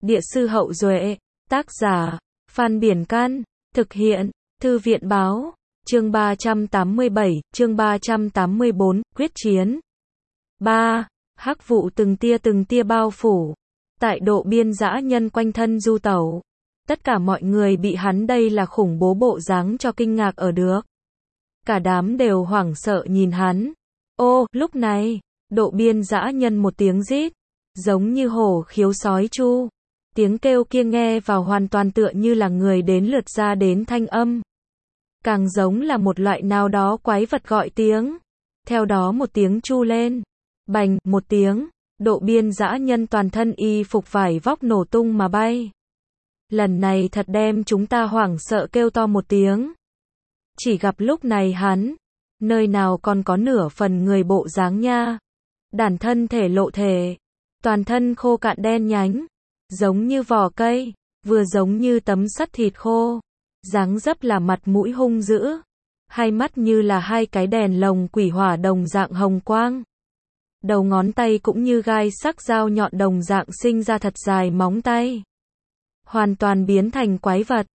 Địa sư Hậu Duệ, tác giả, Phan Biển Can, thực hiện, Thư viện Báo, chương 387, chương 384, quyết chiến. 3. Hắc vụ từng tia bao phủ. Tại độ biên dã nhân quanh thân du tẩu. Tất cả mọi người bị hắn đây là khủng bố bộ dáng cho kinh ngạc ở được. Cả đám đều hoảng sợ nhìn hắn. Ô, lúc này, độ biên dã nhân một tiếng rít, giống như hổ khiếu sói chu. Tiếng kêu kia nghe vào hoàn toàn tựa như là người đến lượt ra đến thanh âm. Càng giống là một loại nào đó quái vật gọi tiếng. Theo đó một tiếng chu lên. Bành, một tiếng, độ biên dã nhân toàn thân y phục vải vóc nổ tung mà bay. Lần này thật đem chúng ta hoảng sợ kêu to một tiếng. Chỉ gặp lúc này hắn, nơi nào còn có nửa phần người bộ dáng nha. Đản thân thể lộ thể, toàn thân khô cạn đen nhánh, giống như vỏ cây, vừa giống như tấm sắt thịt khô. Dáng dấp là mặt mũi hung dữ, hai mắt như là hai cái đèn lồng quỷ hỏa đồng dạng hồng quang. Đầu ngón tay cũng như gai sắc dao nhọn đồng dạng sinh ra thật dài móng tay. Hoàn toàn biến thành quái vật.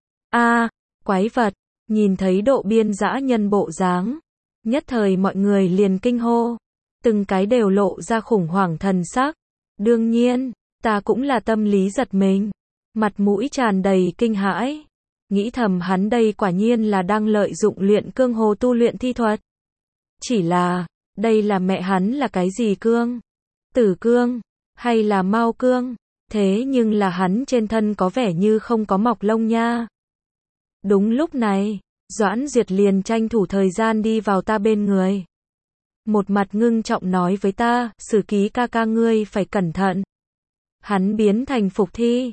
Quái vật, nhìn thấy độ biên dã nhân bộ dáng. Nhất thời mọi người liền kinh hô. Từng cái đều lộ ra khủng hoảng thần sắc. Đương nhiên, ta cũng là tâm lý giật mình. Mặt mũi tràn đầy kinh hãi. Nghĩ thầm hắn đây quả nhiên là đang lợi dụng luyện cương hồ tu luyện thi thuật. Chỉ là, đây là mẹ hắn là cái gì cương? Tử cương? Hay là mao cương? Thế nhưng là hắn trên thân có vẻ như không có mọc lông nha. Đúng lúc này, Doãn Duyệt liền tranh thủ thời gian đi vào ta bên người. Một mặt ngưng trọng nói với ta, Sử Ký ca ca ngươi phải cẩn thận. Hắn biến thành phục thi.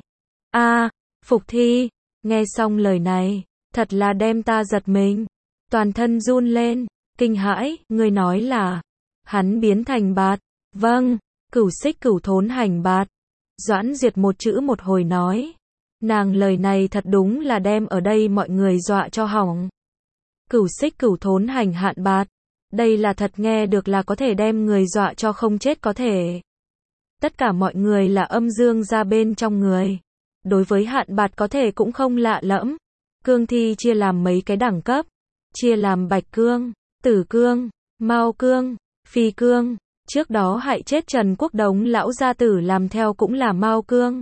Phục thi. Nghe xong lời này, thật là đem ta giật mình. Toàn thân run lên, kinh hãi, ngươi nói là, hắn biến thành bạt. Vâng, Cửu Xích Cửu Thốn Hành bạt. Doãn Duyệt một chữ một hồi nói. Nàng lời này thật đúng là đem ở đây mọi người dọa cho hỏng. Cửu Xích Cửu Thốn Hành hạn bạt. Đây là thật nghe được là có thể đem người dọa cho không chết có thể. Tất cả mọi người là âm dương ra bên trong người. Đối với hạn bạt có thể cũng không lạ lẫm. Cương thi chia làm mấy cái đẳng cấp. Chia làm bạch cương, tử cương, mao cương, phi cương. Trước đó hại chết Trần Quốc Đống lão gia tử làm theo cũng là mao cương.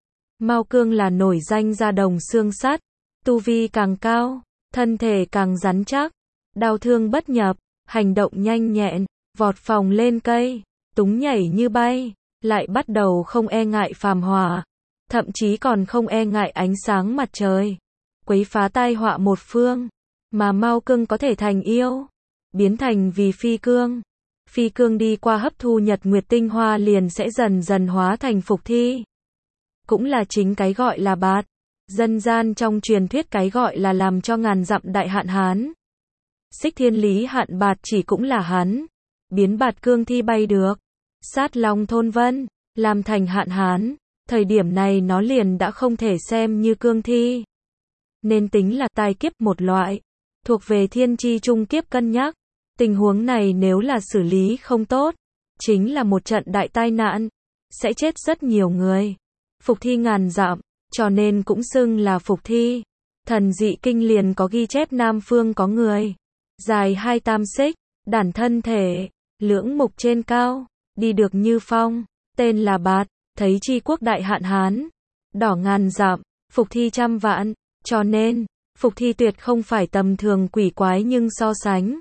Mao cương là nổi danh da đồng xương sắt. Tu vi càng cao, thân thể càng rắn chắc. Đao thương bất nhập, hành động nhanh nhẹn, vọt phòng lên cây, túng nhảy như bay, lại bắt đầu không e ngại phàm hỏa. Thậm chí còn không e ngại ánh sáng mặt trời. Quấy phá tai họa một phương. Mà mao cương có thể thành yêu. Biến thành vì phi cương. Phi cương đi qua hấp thu nhật nguyệt tinh hoa liền sẽ dần dần hóa thành phục thi. Cũng là chính cái gọi là bạt. Dân gian trong truyền thuyết cái gọi là làm cho ngàn dặm đại hạn hán. Xích Thiên Lý hạn bạt chỉ cũng là hắn. Biến bạt cương thi bay được. Sát long thôn vân. Làm thành hạn hán. Thời điểm này nó liền đã không thể xem như cương thi. Nên tính là tai kiếp một loại. Thuộc về thiên chi trung kiếp cân nhắc. Tình huống này nếu là xử lý không tốt. Chính là một trận đại tai nạn. Sẽ chết rất nhiều người. Phục thi ngàn dặm. Cho nên cũng xưng là phục thi. Thần dị kinh liền có ghi chép Nam Phương có người. Dài 2 tam xích. Đản thân thể. Lưỡng mục trên cao. Đi được như phong. Tên là bạt. Thấy chi quốc đại hạn hán. Đỏ ngàn dặm. Phục thi trăm vạn. Cho nên, phục thi tuyệt không phải tầm thường quỷ quái nhưng so sánh.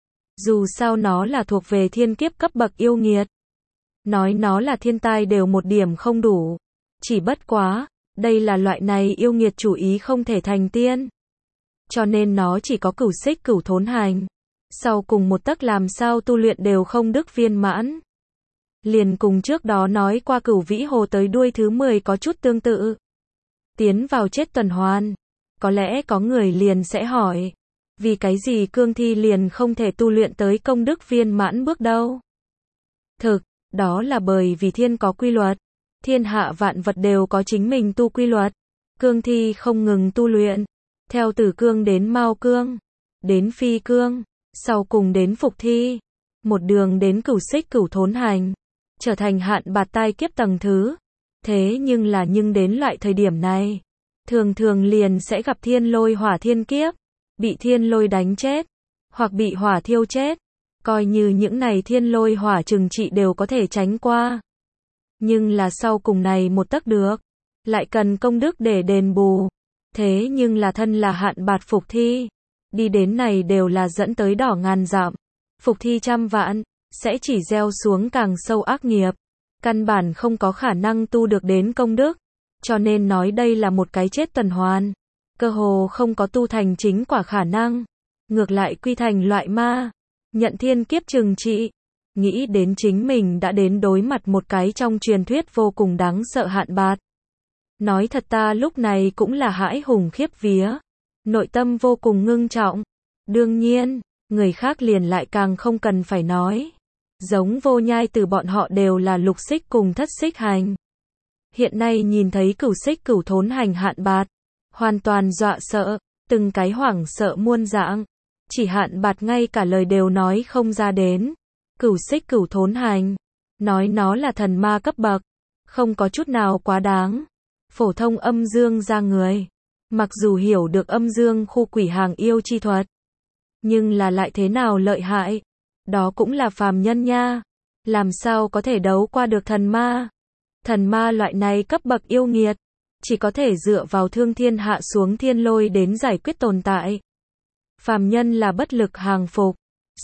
Dù sao nó là thuộc về thiên kiếp cấp bậc yêu nghiệt. Nói nó là thiên tai đều một điểm không đủ. Chỉ bất quá, đây là loại này yêu nghiệt chủ ý không thể thành tiên. Cho nên nó chỉ có Cửu Xích Cửu Thốn Hành. Sau cùng một tấc làm sao tu luyện đều không đức viên mãn. Liền cùng trước đó nói qua Cửu Vĩ Hồ tới đuôi thứ 10 có chút tương tự. Tiến vào chết tuần hoàn. Có lẽ có người liền sẽ hỏi. Vì cái gì cương thi liền không thể tu luyện tới công đức viên mãn bước đâu? Thực, đó là bởi vì thiên có quy luật. Thiên hạ vạn vật đều có chính mình tu quy luật. Cương thi không ngừng tu luyện. Theo tử cương đến mao cương. Đến phi cương. Sau cùng đến phục thi. Một đường đến Cửu Xích Cửu Thốn Hành. Trở thành hạn bạt tai kiếp tầng thứ. Thế nhưng đến loại thời điểm này, thường thường liền sẽ gặp thiên lôi hỏa thiên kiếp, bị thiên lôi đánh chết, hoặc bị hỏa thiêu chết. Coi như những này thiên lôi hỏa trừng trị đều có thể tránh qua. Nhưng là sau cùng này một tấc được, lại cần công đức để đền bù. Thế nhưng là thân là hạn bạt phục thi, đi đến này đều là dẫn tới đỏ ngàn dặm, phục thi trăm vạn, sẽ chỉ gieo xuống càng sâu ác nghiệp, căn bản không có khả năng tu được đến công đức, cho nên nói đây là một cái chết tuần hoàn, cơ hồ không có tu thành chính quả khả năng, ngược lại quy thành loại ma, nhận thiên kiếp trừng trị. Nghĩ đến chính mình đã đến đối mặt một cái trong truyền thuyết vô cùng đáng sợ hạn bạt. Nói thật ta lúc này cũng là hãi hùng khiếp vía, nội tâm vô cùng ngưng trọng. Đương nhiên, người khác liền lại càng không cần phải nói. Giống Vô Nhai Tử bọn họ đều là lục xích cùng thất xích hành. Hiện nay nhìn thấy cửu xích cửu thốn hành hạn bạt, hoàn toàn dọa sợ, từng cái hoảng sợ muôn dạng. Chỉ hạn bạt ngay cả lời đều nói không ra đến. Cửu xích cửu thốn hành, nói nó là thần ma cấp bậc, không có chút nào quá đáng. Phổ thông âm dương ra người, mặc dù hiểu được âm dương khu quỷ hàng yêu chi thuật, nhưng là lại thế nào lợi hại, đó cũng là phàm nhân nha, làm sao có thể đấu qua được thần ma. Thần ma loại này cấp bậc yêu nghiệt, chỉ có thể dựa vào thương thiên hạ xuống thiên lôi đến giải quyết tồn tại. Phàm nhân là bất lực hàng phục.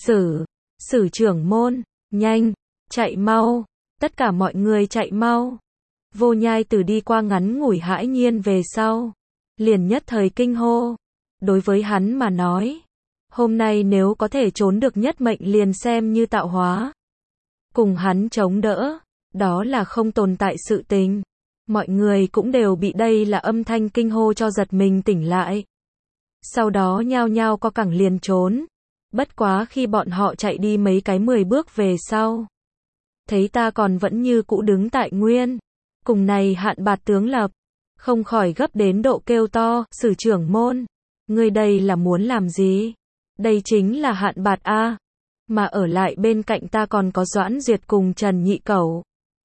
Sử trưởng môn, nhanh, chạy mau, tất cả mọi người chạy mau. Vô Nhai Tử đi qua ngắn ngủi hãi nhiên về sau, liền nhất thời kinh hô. Đối với hắn mà nói, hôm nay nếu có thể trốn được nhất mệnh liền xem như tạo hóa. Cùng hắn chống đỡ, đó là không tồn tại sự tình. Mọi người cũng đều bị đây là âm thanh kinh hô cho giật mình tỉnh lại. Sau đó nhao nhao co cẳng liền trốn. Bất quá khi bọn họ chạy đi mấy cái 10 bước về sau, thấy ta còn vẫn như cũ đứng tại nguyên. Cùng này hạn bạt tướng lập, không khỏi gấp đến độ kêu to, sử trưởng môn, ngươi đây là muốn làm gì? Đây chính là hạn bạt a. Mà ở lại bên cạnh ta còn có Doãn Duyệt cùng Trần Nhị Cẩu.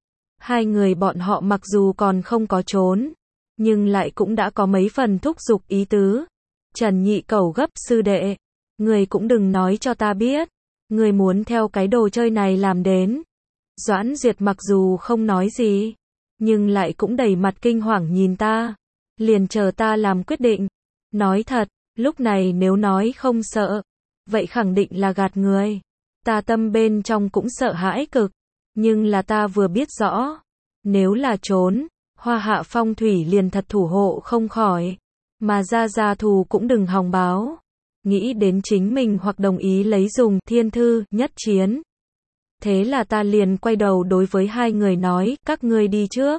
Hai người bọn họ mặc dù còn không có trốn, nhưng lại cũng đã có mấy phần thúc giục ý tứ. Trần Nhị Cẩu gấp, sư đệ, người cũng đừng nói cho ta biết, người muốn theo cái đồ chơi này làm đến. Doãn Duyệt mặc dù không nói gì, nhưng lại cũng đầy mặt kinh hoàng nhìn ta, liền chờ ta làm quyết định. Nói thật, lúc này nếu nói không sợ, vậy khẳng định là gạt người. Ta tâm bên trong cũng sợ hãi cực, nhưng là ta vừa biết rõ, nếu là trốn, Hoa Hạ phong thủy liền thật thủ hộ không khỏi, mà ra thù cũng đừng hòng báo. Nghĩ đến chính mình hoặc đồng ý lấy dùng thiên thư nhất chiến. Thế là ta liền quay đầu đối với hai người nói, các ngươi đi trước.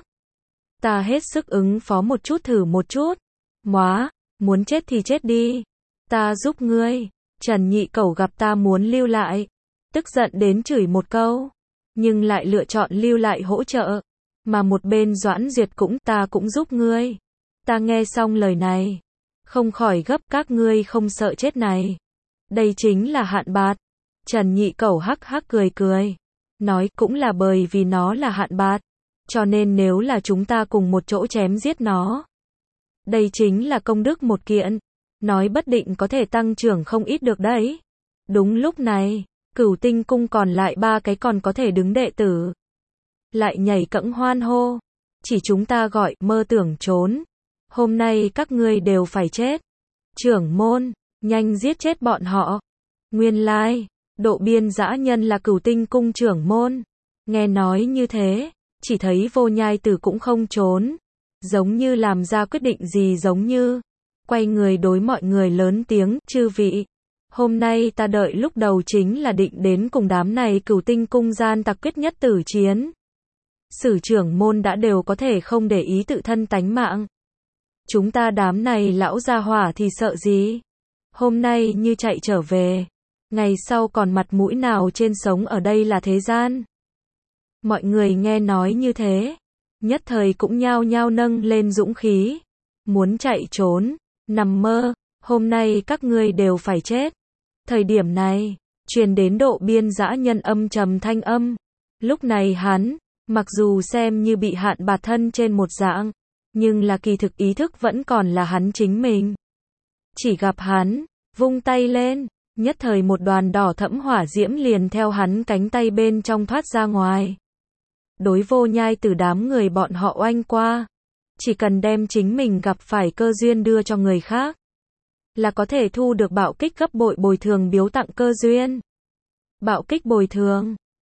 Ta hết sức ứng phó một chút thử một chút. Móa, muốn chết thì chết đi. Ta giúp ngươi. Trần Nhị Cẩu gặp ta muốn lưu lại, tức giận đến chửi một câu, nhưng lại lựa chọn lưu lại hỗ trợ. Mà một bên Doãn Duyệt cũng, ta cũng giúp ngươi. Ta nghe xong lời này, không khỏi gấp, các ngươi không sợ chết này. Đây chính là hạn bạt. Trần Nhị Cẩu hắc hắc cười, nói cũng là bởi vì nó là hạn bạt, cho nên nếu là chúng ta cùng một chỗ chém giết nó, đây chính là công đức một kiện, nói bất định có thể tăng trưởng không ít được đấy. Đúng lúc này, Cửu Tinh cung còn lại 3 cái còn có thể đứng đệ tử, lại nhảy cẫng hoan hô, chỉ chúng ta gọi, mơ tưởng trốn, hôm nay các ngươi đều phải chết. Trưởng môn, nhanh giết chết bọn họ. Nguyên lai, Độ Biên dã nhân là Cửu Tinh cung trưởng môn. Nghe nói như thế, chỉ thấy Vô Nhai Tử cũng không trốn, giống như làm ra quyết định gì giống như, quay người đối mọi người lớn tiếng, chư vị, hôm nay ta đợi lúc đầu chính là định đến cùng đám này Cửu Tinh cung gian tặc quyết nhất tử chiến. Sử trưởng môn đã đều có thể không để ý tự thân tánh mạng. Chúng ta đám này lão gia hỏa thì sợ gì? Hôm nay như chạy trở về, ngày sau còn mặt mũi nào trên sống ở đây là thế gian. Mọi người nghe nói như thế, nhất thời cũng nhao nhao nâng lên dũng khí, muốn chạy trốn, nằm mơ, hôm nay các ngươi đều phải chết. Thời điểm này, truyền đến Độ Biên dã nhân âm trầm thanh âm. Lúc này hắn, Mặc dù xem như bị hạn bạt thân trên một dạng, nhưng là kỳ thực ý thức vẫn còn là hắn chính mình. Chỉ gặp hắn, vung tay lên, nhất thời một đoàn đỏ thẫm hỏa diễm liền theo hắn cánh tay bên trong thoát ra ngoài. Đối Vô Nhai Tử đám người bọn họ oanh qua. Chỉ cần đem chính mình gặp phải cơ duyên đưa cho người khác, là có thể thu được bạo kích gấp bội bồi thường biếu tặng cơ duyên. Bạo kích bồi thường.